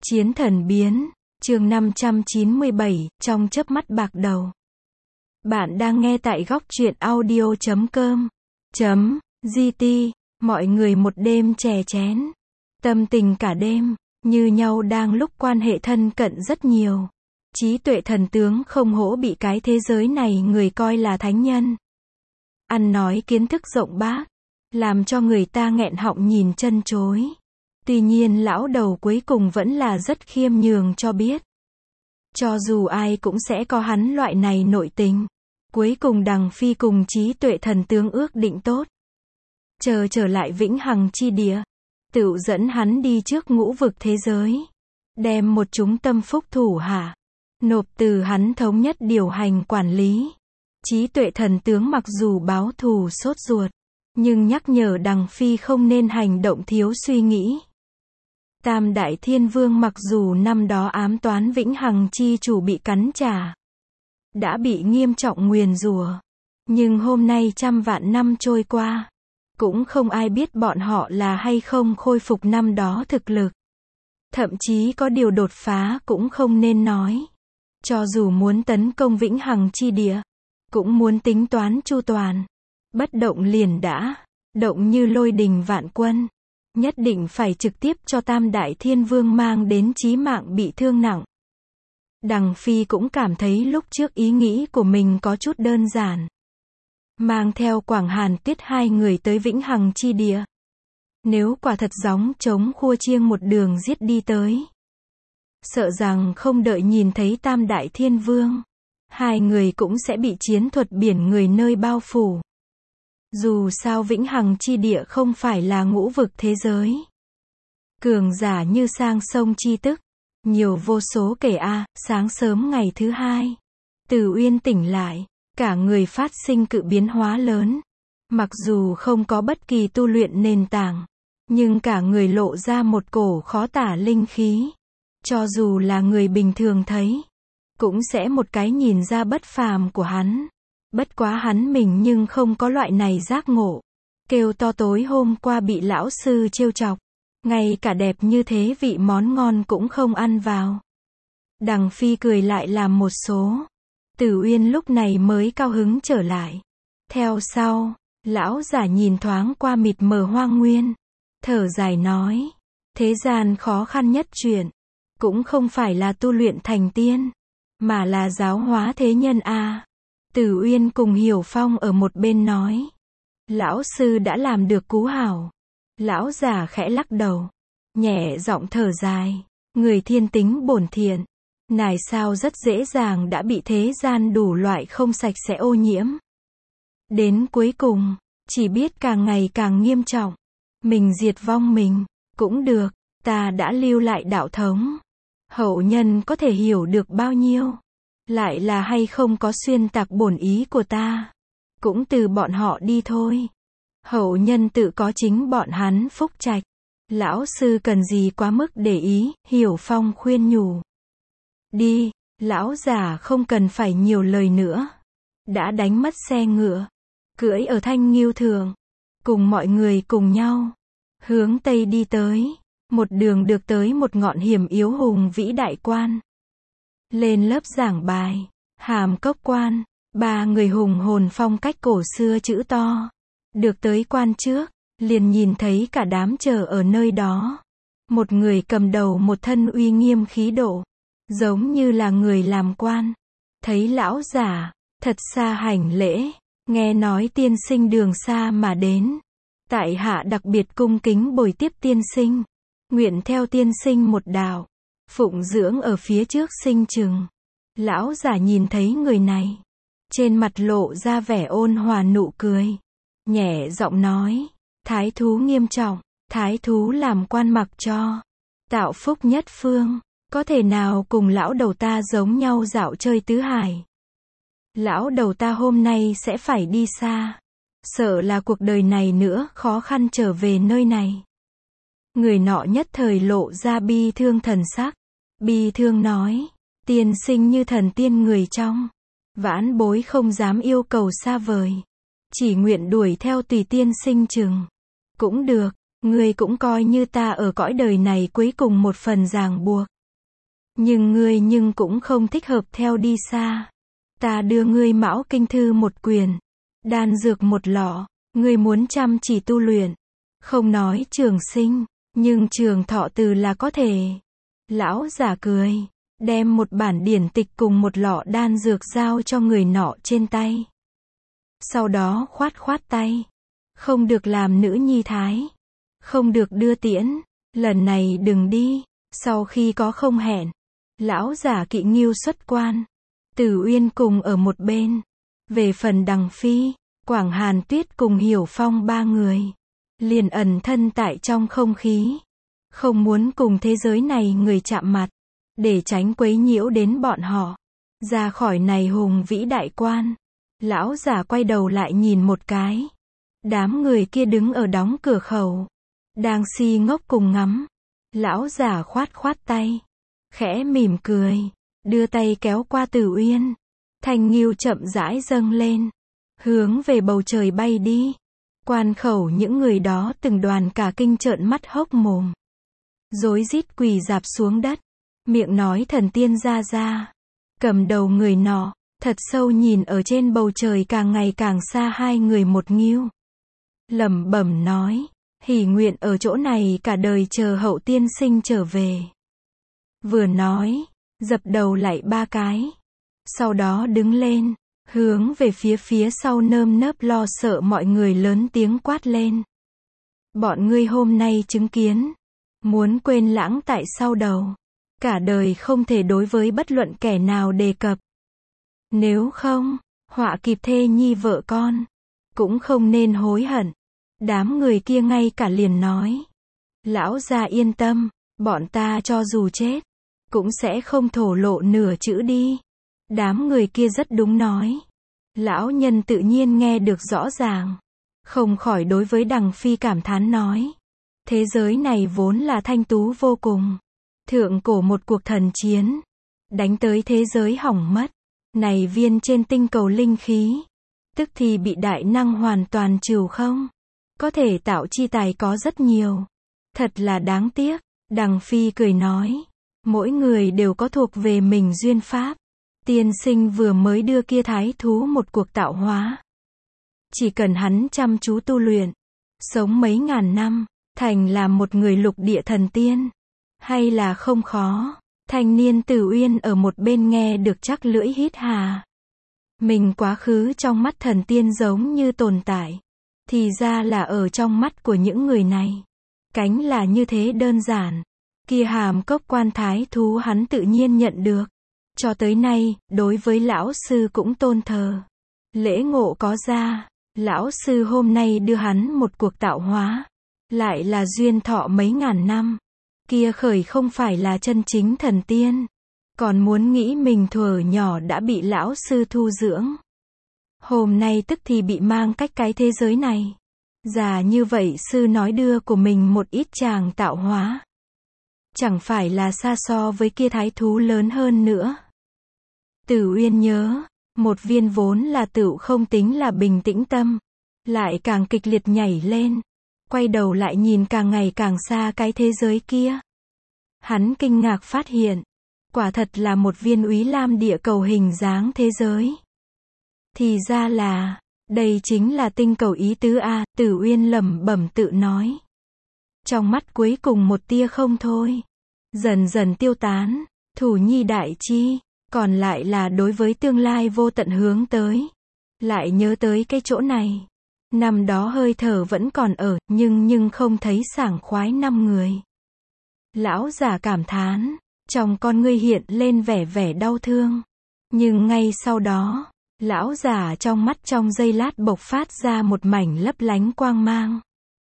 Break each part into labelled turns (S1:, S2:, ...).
S1: Chiến thần biến, chương 597, trong chớp mắt bạc đầu. Bạn đang nghe tại góc truyện audio.com.gt, mọi người một đêm chè chén. Tâm tình cả đêm, như nhau đang lúc quan hệ thân cận rất nhiều. Trí tuệ thần tướng không hổ bị cái thế giới này người coi là thánh nhân. Ăn nói kiến thức rộng bác, làm cho người ta nghẹn họng nhìn chân chối. Tuy nhiên lão đầu cuối cùng vẫn là rất khiêm nhường cho biết. Cho dù ai cũng sẽ có hắn loại này nội tình. Cuối cùng Đằng Phi cùng trí tuệ thần tướng ước định tốt. Chờ trở lại vĩnh hằng chi địa. Tựu dẫn hắn đi trước ngũ vực thế giới. Đem một chúng tâm phúc thủ hạ. Nộp từ hắn thống nhất điều hành quản lý. Trí tuệ thần tướng mặc dù báo thù sốt ruột. Nhưng nhắc nhở Đằng Phi không nên hành động thiếu suy nghĩ. Tam Đại Thiên Vương mặc dù năm đó ám toán vĩnh hằng chi chủ bị cắn trả. Đã bị nghiêm trọng nguyền rủa. Nhưng hôm nay trăm vạn năm trôi qua. Cũng không ai biết bọn họ là hay không khôi phục năm đó thực lực. Thậm chí có điều đột phá cũng không nên nói. Cho dù muốn tấn công vĩnh hằng chi địa. Cũng muốn tính toán chu toàn. Bất động liền đã. Động như lôi đình vạn quân. Nhất định phải trực tiếp cho Tam Đại Thiên Vương mang đến chí mạng bị thương nặng. Đằng Phi cũng cảm thấy lúc trước ý nghĩ của mình có chút đơn giản. Mang theo Quảng Hàn Tuyết hai người tới vĩnh hằng chi địa. Nếu quả thật gióng trống khua chiêng một đường giết đi tới. Sợ rằng không đợi nhìn thấy Tam Đại Thiên Vương. Hai người cũng sẽ bị chiến thuật biển người nơi bao phủ. Dù sao vĩnh hằng chi địa không phải là ngũ vực thế giới. Cường giả như sang sông chi tức. Nhiều vô số kể sáng sớm ngày thứ hai. Từ Uyên tỉnh lại. Cả người phát sinh cự biến hóa lớn. Mặc dù không có bất kỳ tu luyện nền tảng. Nhưng cả người lộ ra một cổ khó tả linh khí. Cho dù là người bình thường thấy. Cũng sẽ một cái nhìn ra bất phàm của hắn. Bất quá hắn mình nhưng không có loại này giác ngộ. Kêu to tối hôm qua bị lão sư trêu chọc. Ngay cả đẹp như thế vị món ngon cũng không ăn vào. Đằng Phi cười lại làm một số. Tử Uyên lúc này mới cao hứng trở lại. Theo sau, lão giả nhìn thoáng qua mịt mờ hoang nguyên. Thở dài nói. Thế gian khó khăn nhất chuyện. Cũng không phải là tu luyện thành tiên. Mà là giáo hóa thế nhân Tử Uyên cùng Hiểu Phong ở một bên nói. Lão sư đã làm được cú hảo. Lão giả khẽ lắc đầu. Nhẹ giọng thở dài. Người thiên tính bổn thiện. Nài sao rất dễ dàng đã bị thế gian đủ loại không sạch sẽ ô nhiễm. Đến cuối cùng, chỉ biết càng ngày càng nghiêm trọng. Mình diệt vong mình. Cũng được, ta đã lưu lại đạo thống. Hậu nhân có thể hiểu được bao nhiêu. Lại là hay không có xuyên tạc bổn ý của ta. Cũng từ bọn họ đi thôi. Hậu nhân tự có chính bọn hắn phúc trạch. Lão sư cần gì quá mức để ý, Hiểu Phong khuyên nhủ. Đi, lão già không cần phải nhiều lời nữa. Đã đánh mất xe ngựa. Cưỡi ở thanh nghiêu thường. Cùng mọi người cùng nhau. Hướng Tây đi tới. Một đường được tới một ngọn hiểm yếu hùng vĩ đại quan. Lên lớp giảng bài. Hàm Cốc quan. Ba người hùng hồn phong cách cổ xưa chữ to. Được tới quan trước. Liền nhìn thấy cả đám chờ ở nơi đó. Một người cầm đầu một thân uy nghiêm khí độ. Giống như là người làm quan. Thấy lão giả. Thật xa hành lễ. Nghe nói tiên sinh đường xa mà đến. Tại hạ đặc biệt cung kính bồi tiếp tiên sinh. Nguyện theo tiên sinh một đạo. Phụng dưỡng ở phía trước sinh chừng. Lão giả nhìn thấy người này. Trên mặt lộ ra vẻ ôn hòa nụ cười. Nhẹ giọng nói. Thái thú nghiêm trọng. Thái thú làm quan mặc cho. Tạo phúc nhất phương. Có thể nào cùng lão đầu ta giống nhau dạo chơi tứ hải. Lão đầu ta hôm nay sẽ phải đi xa. Sợ là cuộc đời này nữa khó khăn trở về nơi này. Người nọ nhất thời lộ ra bi thương thần sắc. Bi thương nói. Tiên sinh như thần tiên người trong. Vãn bối không dám yêu cầu xa vời. Chỉ nguyện đuổi theo tùy tiên sinh chừng. Cũng được, ngươi cũng coi như ta ở cõi đời này cuối cùng một phần ràng buộc. Nhưng ngươi nhưng cũng không thích hợp theo đi xa. Ta đưa ngươi Mão Kinh Thư một quyển, đan dược một lọ, ngươi muốn chăm chỉ tu luyện. Không nói trường sinh, nhưng trường thọ từ là có thể. Lão giả cười, đem một bản điển tịch cùng một lọ đan dược giao cho người nọ trên tay. Sau đó khoát khoát tay. Không được làm nữ nhi thái. Không được đưa tiễn. Lần này đừng đi. Sau khi có không hẹn, lão giả Kỵ Ngưu xuất quan. Tử Uyên cùng ở một bên. Về phần Đằng Phi, Quảng Hàn Tuyết cùng Hiểu Phong ba người liền ẩn thân tại trong không khí. Không muốn cùng thế giới này người chạm mặt, để tránh quấy nhiễu đến bọn họ. Ra khỏi này hùng vĩ đại quan, lão giả quay đầu lại nhìn một cái. Đám người kia đứng ở đóng cửa khẩu, đang si ngốc cùng ngắm. Lão giả khoát khoát tay, khẽ mỉm cười, đưa tay kéo qua Tử Uyên. Thanh Ngưu chậm rãi dâng lên, hướng về bầu trời bay đi. Quan khẩu những người đó từng đoàn cả kinh trợn mắt hốc mồm, rối rít quỳ rạp xuống đất, miệng nói thần tiên ra ra. Cầm đầu người nọ, thật sâu nhìn ở trên bầu trời càng ngày càng xa hai người một Ngưu. Lẩm bẩm nói, hỉ nguyện ở chỗ này cả đời chờ hậu tiên sinh trở về. Vừa nói, dập đầu lại ba cái. Sau đó đứng lên, hướng về phía sau nơm nớp lo sợ mọi người lớn tiếng quát lên. Bọn ngươi hôm nay chứng kiến, muốn quên lãng tại sau đầu. Cả đời không thể đối với bất luận kẻ nào đề cập. Nếu không, họa kịp thê nhi vợ con, cũng không nên hối hận. Đám người kia ngay cả liền nói. Lão gia yên tâm, bọn ta cho dù chết, cũng sẽ không thổ lộ nửa chữ đi. Đám người kia rất đúng nói. Lão nhân tự nhiên nghe được rõ ràng, không khỏi đối với Đằng Phi cảm thán nói. Thế giới này vốn là thanh tú vô cùng. Thượng cổ một cuộc thần chiến, đánh tới thế giới hỏng mất. Này viên trên tinh cầu linh khí, tức thì bị đại năng hoàn toàn trừ không. Có thể tạo chi tài có rất nhiều. Thật là đáng tiếc. Đằng Phi cười nói. Mỗi người đều có thuộc về mình duyên pháp. Tiên sinh vừa mới đưa kia thái thú một cuộc tạo hóa. Chỉ cần hắn chăm chú tu luyện, sống mấy ngàn năm, thành làm một người lục địa thần tiên. Hay là không khó. Thanh niên Tử Uyên ở một bên nghe được chắc lưỡi hít hà. Mình quá khứ trong mắt thần tiên giống như tồn tại. Thì ra là ở trong mắt của những người này. Cánh là như thế đơn giản. Kia hàm cốc quan thái thú hắn tự nhiên nhận được. Cho tới nay, đối với lão sư cũng tôn thờ. Lễ ngộ có ra. Lão sư hôm nay đưa hắn một cuộc tạo hóa. Lại là duyên thọ mấy ngàn năm. Kia khởi không phải là chân chính thần tiên. Còn muốn nghĩ mình thuở nhỏ đã bị lão sư thu dưỡng. Hôm nay tức thì bị mang cách cái thế giới này. Già như vậy sư nói đưa của mình một ít chàng tạo hóa. Chẳng phải là xa so với kia thái thú lớn hơn nữa. Tử Uyên nhớ, một viên vốn là tựu không tính là bình tĩnh tâm. Lại càng kịch liệt nhảy lên. Quay đầu lại nhìn càng ngày càng xa cái thế giới kia. Hắn kinh ngạc phát hiện. Quả thật là một viên úy lam địa cầu hình dáng thế giới. Thì ra là, đây chính là tinh cầu ý tứ a. Tử Uyên lẩm bẩm tự nói. Trong mắt cuối cùng một tia không thôi. Dần dần tiêu tán. Thủ nhi đại chi. Còn lại là đối với tương lai vô tận hướng tới. Lại nhớ tới cái chỗ này. Năm đó hơi thở vẫn còn ở, nhưng không thấy sảng khoái năm người. Lão giả cảm thán, trong con ngươi hiện lên vẻ đau thương. Nhưng ngay sau đó, lão giả trong mắt trong giây lát bộc phát ra một mảnh lấp lánh quang mang.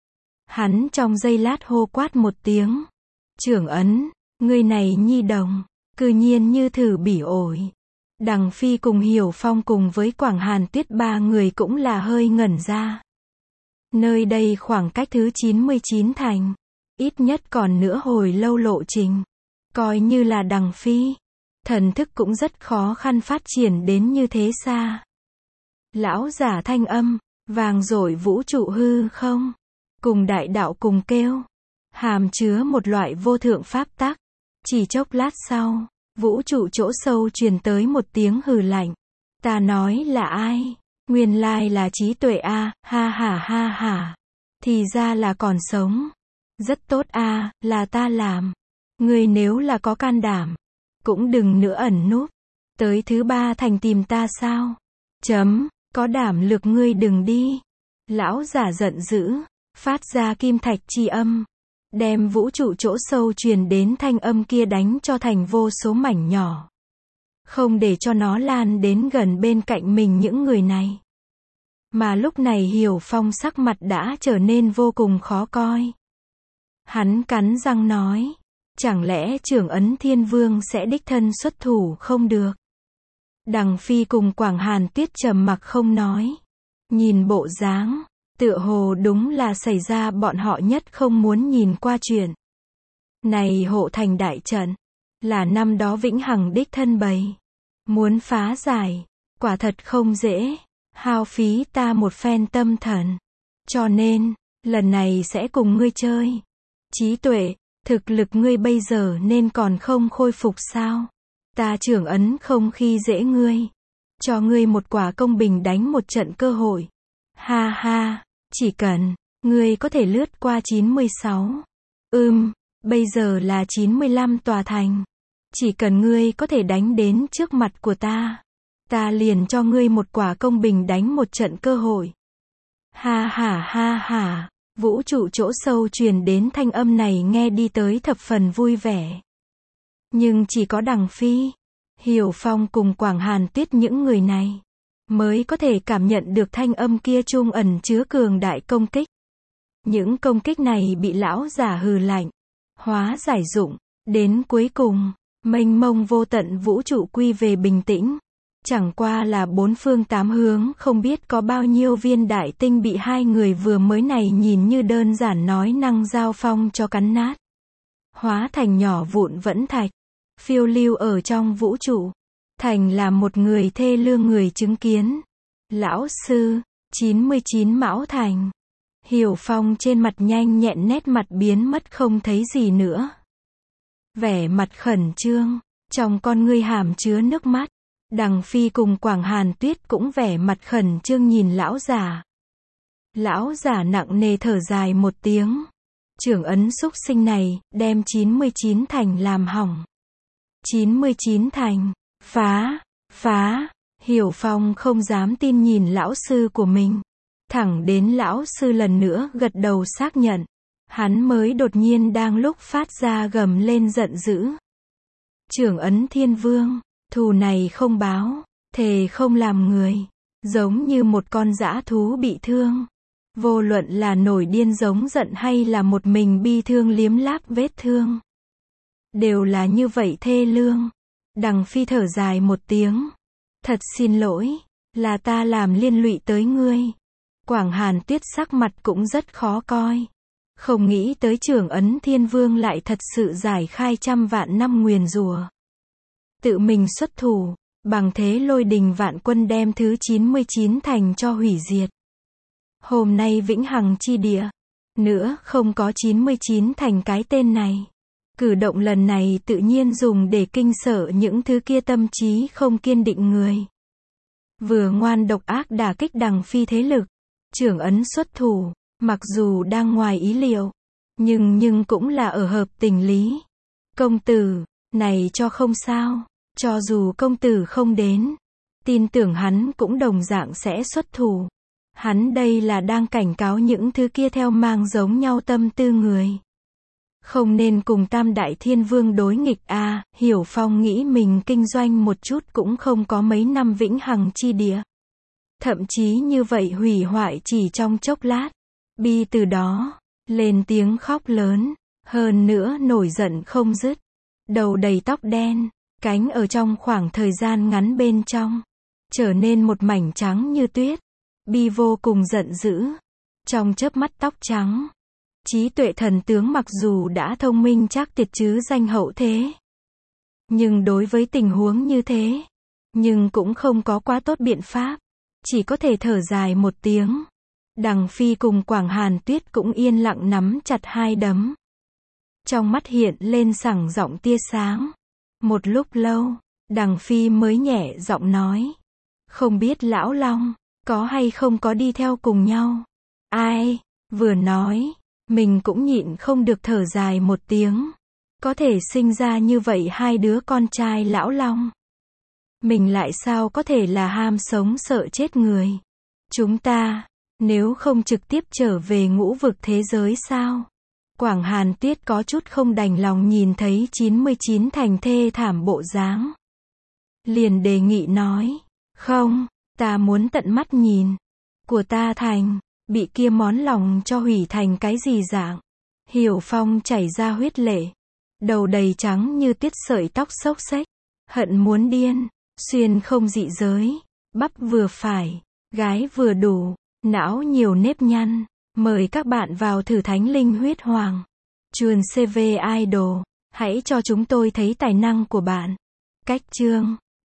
S1: Hắn trong giây lát hô quát một tiếng. Trưởng ấn, ngươi này nhi đồng, cư nhiên như thử bỉ ổi. Đằng Phi cùng Hiểu Phong cùng với Quảng Hàn Tuyết ba người cũng là hơi ngẩn ra. Nơi đây khoảng cách thứ 99 thành. Ít nhất còn nữa hồi lâu lộ trình. Coi như là Đằng Phi. Thần thức cũng rất khó khăn phát triển đến như thế xa. Lão giả thanh âm, vang dội vũ trụ hư không. Cùng đại đạo cùng kêu. Hàm chứa một loại vô thượng pháp tắc. Chỉ chốc lát sau, Vũ trụ chỗ sâu truyền tới một tiếng hừ lạnh. Ta nói là ai? Nguyên lai là trí tuệ a, ha ha ha ha. Thì ra là còn sống. Rất tốt a, là ta làm. Ngươi nếu là có can đảm, cũng đừng nữa ẩn núp. Tới thứ ba thành tìm ta sao? Có đảm lực ngươi đừng đi. Lão giả giận dữ, phát ra kim thạch chi âm, đem vũ trụ chỗ sâu truyền đến thanh âm kia đánh cho thành vô số mảnh nhỏ. Không để cho nó lan đến gần bên cạnh mình những người này. Mà lúc này Hiểu Phong sắc mặt đã trở nên vô cùng khó coi. Hắn cắn răng nói, chẳng lẽ Trưởng Ấn Thiên Vương sẽ đích thân xuất thủ không được? Đằng Phi cùng Quảng Hàn Tuyết trầm mặc không nói. Nhìn bộ dáng, tựa hồ đúng là xảy ra bọn họ nhất không muốn nhìn qua chuyện. Này hộ thành đại trận, là năm đó Vĩnh Hằng đích thân bày. Muốn phá giải, quả thật không dễ, hao phí ta một phen tâm thần. Cho nên, lần này sẽ cùng ngươi chơi. Trí tuệ, thực lực ngươi bây giờ nên còn không khôi phục sao? Ta Trưởng Ấn không khi dễ ngươi. Cho ngươi một quả công bình đánh một trận cơ hội. Ha ha, chỉ cần, ngươi có thể lướt qua 96. Bây giờ là 95 tòa thành. Chỉ cần ngươi có thể đánh đến trước mặt của ta. Ta liền cho ngươi một quả công bình đánh một trận cơ hội. Ha ha ha ha, vũ trụ chỗ sâu truyền đến thanh âm này nghe đi tới thập phần vui vẻ. Nhưng chỉ có Đằng Phi, Hiểu Phong cùng Quảng Hàn Tuyết những người này mới có thể cảm nhận được thanh âm kia trung ẩn chứa cường đại công kích. Những công kích này bị lão giả hừ lạnh, hóa giải dụng, đến cuối cùng, mênh mông vô tận vũ trụ quy về bình tĩnh. Chẳng qua là bốn phương tám hướng không biết có bao nhiêu viên đại tinh bị hai người vừa mới này nhìn như đơn giản nói năng giao phong cho cắn nát. Hóa thành nhỏ vụn vẫn thạch, phiêu lưu ở trong vũ trụ. Thành là một người thê lương người chứng kiến. Lão sư, 99 Mão Thành. Hiểu Phong trên mặt nhanh nhẹn nét mặt biến mất không thấy gì nữa. Vẻ mặt khẩn trương, trong con ngươi hàm chứa nước mắt. Đằng Phi cùng Quảng Hàn Tuyết cũng vẻ mặt khẩn trương nhìn lão giả. Lão giả nặng nề thở dài một tiếng. Trưởng ấn xúc sinh này, đem 99 thành làm hỏng. 99 thành, phá. Hiểu Phong không dám tin nhìn lão sư của mình. Thẳng đến lão sư lần nữa gật đầu xác nhận. Hắn mới đột nhiên đang lúc phát ra gầm lên giận dữ. Trưởng Ấn Thiên Vương, thù này không báo, thề không làm người. Giống như một con dã thú bị thương. Vô luận là nổi điên giống giận hay là một mình bi thương liếm láp vết thương. Đều là như vậy thê lương. Đằng Phi thở dài một tiếng. Thật xin lỗi, là ta làm liên lụy tới ngươi. Quảng Hàn Tuyết sắc mặt cũng rất khó coi. Không nghĩ tới Trưởng Ấn Thiên Vương lại thật sự giải khai 100 vạn năm nguyền rủa. Tự mình xuất thủ, bằng thế lôi đình vạn quân đem thứ 99 thành cho hủy diệt. Hôm nay Vĩnh Hằng chi địa, nữa không có 99 thành cái tên này. Cử động lần này tự nhiên dùng để kinh sợ những thứ kia tâm trí không kiên định người. Vừa ngoan độc ác đả kích Đằng Phi thế lực. Trưởng ấn xuất thủ, mặc dù đang ngoài ý liệu, nhưng cũng là ở hợp tình lý. Công tử, này cho không sao, cho dù công tử không đến, tin tưởng hắn cũng đồng dạng sẽ xuất thủ. Hắn đây là đang cảnh cáo những thứ kia theo mang giống nhau tâm tư người. Không nên cùng Tam Đại Thiên Vương đối nghịch a. Hiểu Phong nghĩ mình kinh doanh một chút cũng không có mấy năm Vĩnh Hằng chi địa. Thậm chí như vậy hủy hoại chỉ trong chốc lát. Bi từ đó, lên tiếng khóc lớn, hơn nữa nổi giận không dứt. Đầu đầy tóc đen, cánh ở trong khoảng thời gian ngắn bên trong, trở nên một mảnh trắng như tuyết. Bi vô cùng giận dữ, trong chớp mắt tóc trắng. Trí tuệ thần tướng mặc dù đã thông minh chắc tuyệt chứ danh hậu thế. Nhưng đối với tình huống như thế, nhưng cũng không có quá tốt biện pháp. Chỉ có thể thở dài một tiếng. Đằng Phi cùng Quảng Hàn Tuyết cũng yên lặng nắm chặt hai đấm. Trong mắt hiện lên sảng giọng tia sáng. Một lúc lâu, Đằng Phi mới nhẹ giọng nói. Không biết Lão Long, có hay không có đi theo cùng nhau? Ai? Vừa nói, mình cũng nhịn không được thở dài một tiếng. Có thể sinh ra như vậy hai đứa con trai Lão Long. Mình lại sao có thể là ham sống sợ chết người? Chúng ta, nếu không trực tiếp trở về ngũ vực thế giới sao? Quảng Hàn Tuyết có chút không đành lòng nhìn thấy 99 thành thê thảm bộ dáng. Liền đề nghị nói, không, ta muốn tận mắt nhìn. Của ta thành, bị kia món lòng cho hủy thành cái gì dạng. Hiểu Phong chảy ra huyết lệ. Đầu đầy trắng như tiết sợi tóc xốc xếch. Hận muốn điên, xuyên không dị giới. Bắp vừa phải, gái vừa đủ, não nhiều nếp nhăn. Mời các bạn vào thử Thánh Linh Huyết Hoàng. Chuồn CV Idol. Hãy cho chúng tôi thấy tài năng của bạn. Cách chương